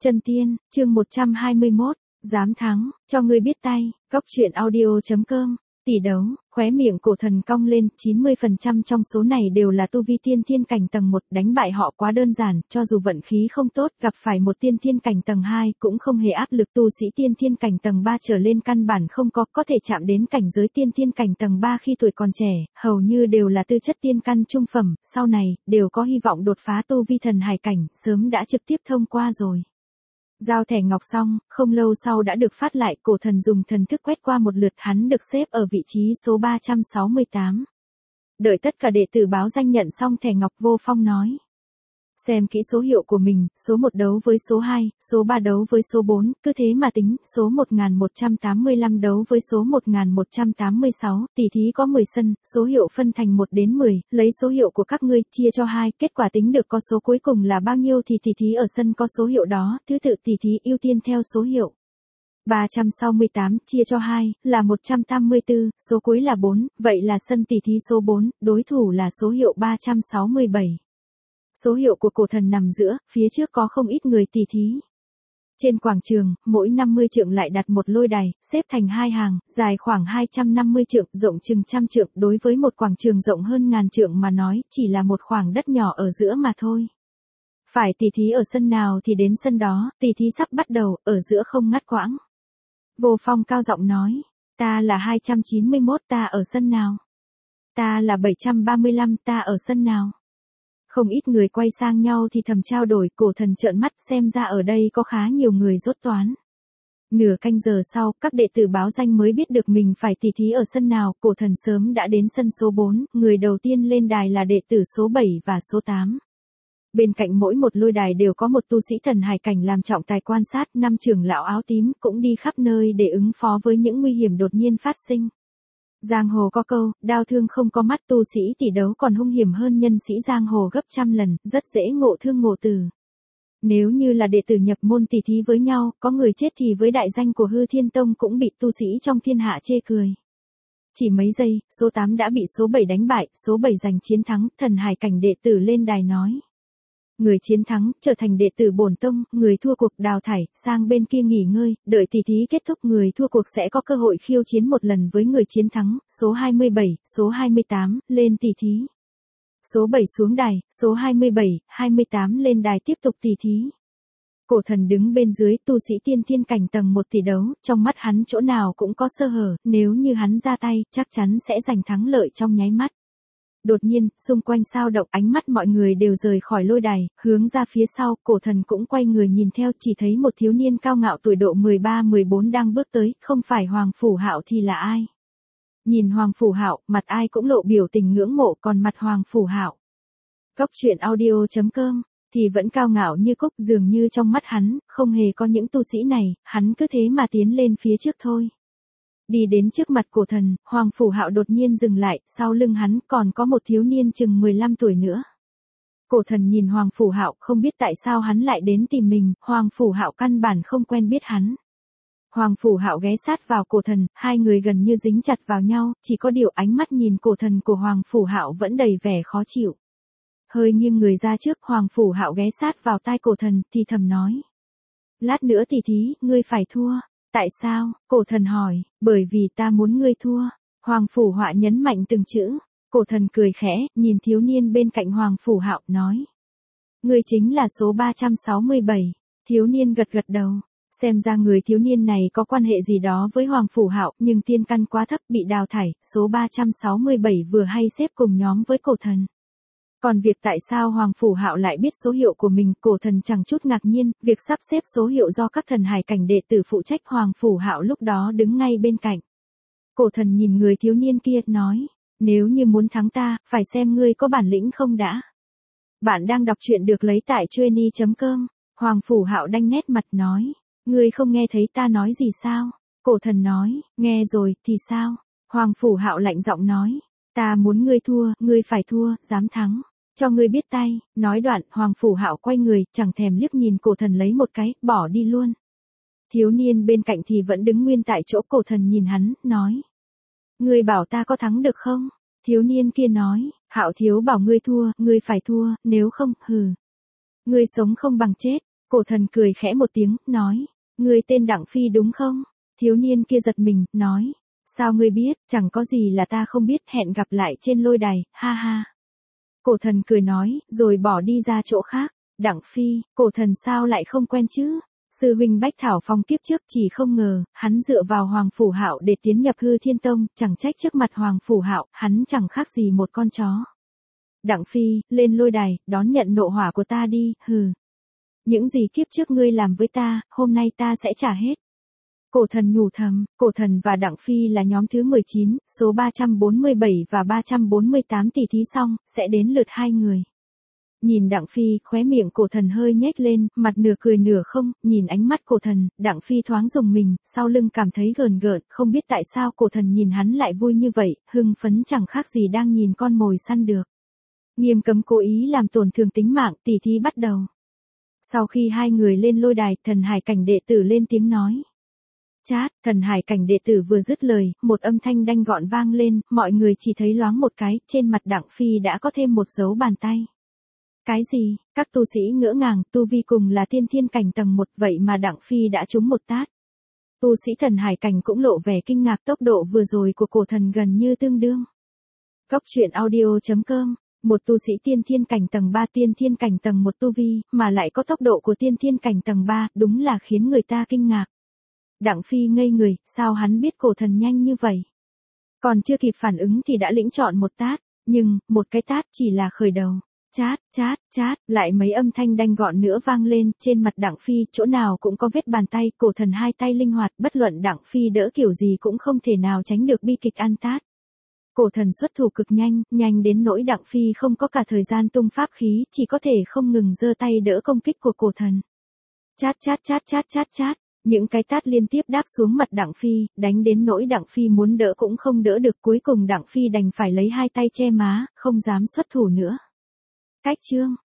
Chân tiên, chương 121, dám thắng, cho ngươi biết tay, góc truyện audio.com, tỷ đấu, khóe miệng cổ thần cong lên, 90% trong số này đều là tu vi tiên thiên cảnh tầng 1, đánh bại họ quá đơn giản, cho dù vận khí không tốt, gặp phải một tiên thiên cảnh tầng 2 cũng không hề áp lực, tu sĩ tiên thiên cảnh tầng 3 trở lên căn bản không có thể chạm đến cảnh giới tiên thiên cảnh tầng 3 khi tuổi còn trẻ, hầu như đều là tư chất tiên căn trung phẩm, sau này, đều có hy vọng đột phá tu vi thần hải cảnh, sớm đã trực tiếp thông qua rồi. Giao thẻ ngọc xong, không lâu sau đã được phát lại, cổ thần dùng thần thức quét qua một lượt, hắn được xếp ở vị trí số 368. Đợi tất cả đệ tử báo danh nhận xong thẻ ngọc, Vô Phong nói. Xem kỹ số hiệu của mình, số 1 đấu với số 2, số 3 đấu với số 4, cứ thế mà tính, số 1185 đấu với số 1186, tỷ thí có 10 sân, số hiệu phân thành 1 đến 10, lấy số hiệu của các ngươi, chia cho 2, kết quả tính được có số cuối cùng là bao nhiêu thì tỷ thí ở sân có số hiệu đó, thứ tự tỷ thí ưu tiên theo số hiệu. 368 chia cho 2, là 184, số cuối là 4, vậy là sân tỷ thí số 4, đối thủ là số hiệu 367. Số hiệu của cổ thần nằm giữa, phía trước có không ít người tỷ thí. Trên quảng trường, mỗi 50 trượng lại đặt một lôi đài, xếp thành 2 hàng, dài khoảng 250 trượng, rộng chừng 100 trượng, đối với một quảng trường rộng hơn ngàn trượng mà nói, chỉ là một khoảng đất nhỏ ở giữa mà thôi. Phải tỷ thí ở sân nào thì đến sân đó, tỷ thí sắp bắt đầu, ở giữa không ngắt quãng. Vô Phong cao giọng nói, ta là 291, ta ở sân nào? Ta là 735, ta ở sân nào? Không ít người quay sang nhau thì thầm trao đổi, cổ thần trợn mắt, xem ra ở đây có khá nhiều người rốt toán. Nửa canh giờ sau, các đệ tử báo danh mới biết được mình phải tỷ thí ở sân nào, cổ thần sớm đã đến sân số 4, người đầu tiên lên đài là đệ tử số 7 và số 8. Bên cạnh mỗi một lôi đài đều có một tu sĩ thần hải cảnh làm trọng tài quan sát, 5 trưởng lão áo tím cũng đi khắp nơi để ứng phó với những nguy hiểm đột nhiên phát sinh. Giang hồ có câu, đao thương không có mắt, tu sĩ tỷ đấu còn hung hiểm hơn nhân sĩ giang hồ gấp trăm lần, rất dễ ngộ thương ngộ tử. Nếu như là đệ tử nhập môn tỷ thí với nhau, có người chết thì với đại danh của Hư Thiên Tông cũng bị tu sĩ trong thiên hạ chê cười. Chỉ mấy giây, số 8 đã bị số 7 đánh bại, số 7 giành chiến thắng, thần hải cảnh đệ tử lên đài nói. Người chiến thắng, trở thành đệ tử bổn tông, người thua cuộc đào thải, sang bên kia nghỉ ngơi, đợi tỷ thí kết thúc người thua cuộc sẽ có cơ hội khiêu chiến một lần với người chiến thắng, số 27, số 28, lên tỷ thí. Số 7 xuống đài, số 27, 28 lên đài tiếp tục tỷ thí. Cổ thần đứng bên dưới, tu sĩ tiên thiên cảnh tầng 1 tỷ đấu, trong mắt hắn chỗ nào cũng có sơ hở, nếu như hắn ra tay, chắc chắn sẽ giành thắng lợi trong nháy mắt. Đột nhiên, xung quanh sao động, ánh mắt mọi người đều rời khỏi lôi đài, hướng ra phía sau, cổ thần cũng quay người nhìn theo, chỉ thấy một thiếu niên cao ngạo tuổi độ 13-14 đang bước tới, không phải Hoàng Phủ Hạo thì là ai? Nhìn Hoàng Phủ Hạo, mặt ai cũng lộ biểu tình ngưỡng mộ, còn mặt Hoàng Phủ Hạo. Góc truyện audio.com, thì vẫn cao ngạo như cúc, dường như trong mắt hắn, không hề có những tu sĩ này, hắn cứ thế mà tiến lên phía trước thôi. Đi đến trước mặt cổ thần, Hoàng Phủ Hạo đột nhiên dừng lại, sau lưng hắn còn có một thiếu niên chừng 15 tuổi nữa. Cổ thần nhìn Hoàng Phủ Hạo, không biết tại sao hắn lại đến tìm mình, Hoàng Phủ Hạo căn bản không quen biết hắn. Hoàng Phủ Hạo ghé sát vào cổ thần, hai người gần như dính chặt vào nhau, chỉ có điều ánh mắt nhìn cổ thần của Hoàng Phủ Hạo vẫn đầy vẻ khó chịu. Hơi nghiêng người ra trước, Hoàng Phủ Hạo ghé sát vào tai cổ thần, thì thầm nói. Lát nữa tỷ thí, ngươi phải thua. Tại sao? Cổ thần hỏi, bởi vì ta muốn ngươi thua. Hoàng Phủ Hạo nhấn mạnh từng chữ. Cổ thần cười khẽ, nhìn thiếu niên bên cạnh Hoàng Phủ Hạo, nói. Ngươi chính là số 367. Thiếu niên gật gật đầu. Xem ra người thiếu niên này có quan hệ gì đó với Hoàng Phủ Hạo, nhưng tiên căn quá thấp bị đào thải, số 367 vừa hay xếp cùng nhóm với cổ thần. Còn việc tại sao Hoàng Phủ Hạo lại biết số hiệu của mình, cổ thần chẳng chút ngạc nhiên, việc sắp xếp số hiệu do các thần hải cảnh đệ tử phụ trách, Hoàng Phủ Hạo lúc đó đứng ngay bên cạnh. Cổ thần nhìn người thiếu niên kia, nói, nếu như muốn thắng ta, phải xem ngươi có bản lĩnh không đã. Bạn đang đọc truyện được lấy tại Chueny.com, Hoàng Phủ Hạo đanh nét mặt nói, ngươi không nghe thấy ta nói gì sao? Cổ thần nói, nghe rồi, thì sao? Hoàng Phủ Hạo lạnh giọng nói, ta muốn ngươi thua, ngươi phải thua, dám thắng. Cho ngươi biết tay, nói đoạn, Hoàng Phủ Hạo quay người, chẳng thèm liếc nhìn cổ thần lấy một cái, bỏ đi luôn. Thiếu niên bên cạnh thì vẫn đứng nguyên tại chỗ, cổ thần nhìn hắn, nói. Ngươi bảo ta có thắng được không? Thiếu niên kia nói, Hạo thiếu bảo ngươi thua, ngươi phải thua, nếu không, hừ. Ngươi sống không bằng chết. Cổ thần cười khẽ một tiếng, nói, ngươi tên Đặng Phi đúng không? Thiếu niên kia giật mình, nói, sao ngươi biết, chẳng có gì là ta không biết, hẹn gặp lại trên lôi đài, ha ha. Cổ thần cười nói, rồi bỏ đi ra chỗ khác. Đặng Phi, cổ thần sao lại không quen chứ? Sư huynh Bách Thảo Phong kiếp trước chỉ không ngờ, hắn dựa vào Hoàng Phủ Hạo để tiến nhập Hư Thiên Tông, chẳng trách trước mặt Hoàng Phủ Hạo, hắn chẳng khác gì một con chó. Đặng Phi, lên lôi đài, đón nhận nộ hỏa của ta đi, hừ. Những gì kiếp trước ngươi làm với ta, hôm nay ta sẽ trả hết. Cổ thần nhủ thầm, cổ thần và Đặng Phi là nhóm thứ 19, số 347 và 348 tỷ thí xong, sẽ đến lượt hai người. Nhìn Đặng Phi, khóe miệng cổ thần hơi nhếch lên, mặt nửa cười nửa không, nhìn ánh mắt cổ thần, Đặng Phi thoáng rùng mình, sau lưng cảm thấy gờn gợn, không biết tại sao cổ thần nhìn hắn lại vui như vậy, hưng phấn chẳng khác gì đang nhìn con mồi săn được. Nghiêm cấm cố ý làm tổn thương tính mạng, tỷ thí bắt đầu. Sau khi hai người lên lôi đài, Thần Hải Cảnh đệ tử lên tiếng nói. Chát, Thần Hải Cảnh đệ tử vừa dứt lời, một âm thanh đanh gọn vang lên, mọi người chỉ thấy loáng một cái, trên mặt Đặng Phi đã có thêm một dấu bàn tay. Cái gì, các tu sĩ ngỡ ngàng, tu vi cùng là tiên thiên cảnh tầng 1, vậy mà Đặng Phi đã trúng một tát. Tu sĩ Thần Hải Cảnh cũng lộ vẻ kinh ngạc, tốc độ vừa rồi của cổ thần gần như tương đương. Góc truyện audio.com, một tu sĩ tiên thiên cảnh tầng 3, tiên thiên cảnh tầng 1 tu vi, mà lại có tốc độ của tiên thiên cảnh tầng 3, đúng là khiến người ta kinh ngạc. Đặng Phi ngây người, sao hắn biết cổ thần nhanh như vậy? Còn chưa kịp phản ứng thì đã lĩnh chọn một tát, nhưng, một cái tát chỉ là khởi đầu. Chát, chát, chát, lại mấy âm thanh đanh gọn nữa vang lên, trên mặt Đặng Phi, chỗ nào cũng có vết bàn tay, cổ thần hai tay linh hoạt, bất luận Đặng Phi đỡ kiểu gì cũng không thể nào tránh được bi kịch ăn tát. Cổ thần xuất thủ cực nhanh, nhanh đến nỗi Đặng Phi không có cả thời gian tung pháp khí, chỉ có thể không ngừng giơ tay đỡ công kích của cổ thần. Chát chát chát chát chát chát, những cái tát liên tiếp đáp xuống mặt Đặng Phi, đánh đến nỗi Đặng Phi muốn đỡ cũng không đỡ được, cuối cùng Đặng Phi đành phải lấy hai tay che má, không dám xuất thủ nữa. Cách chương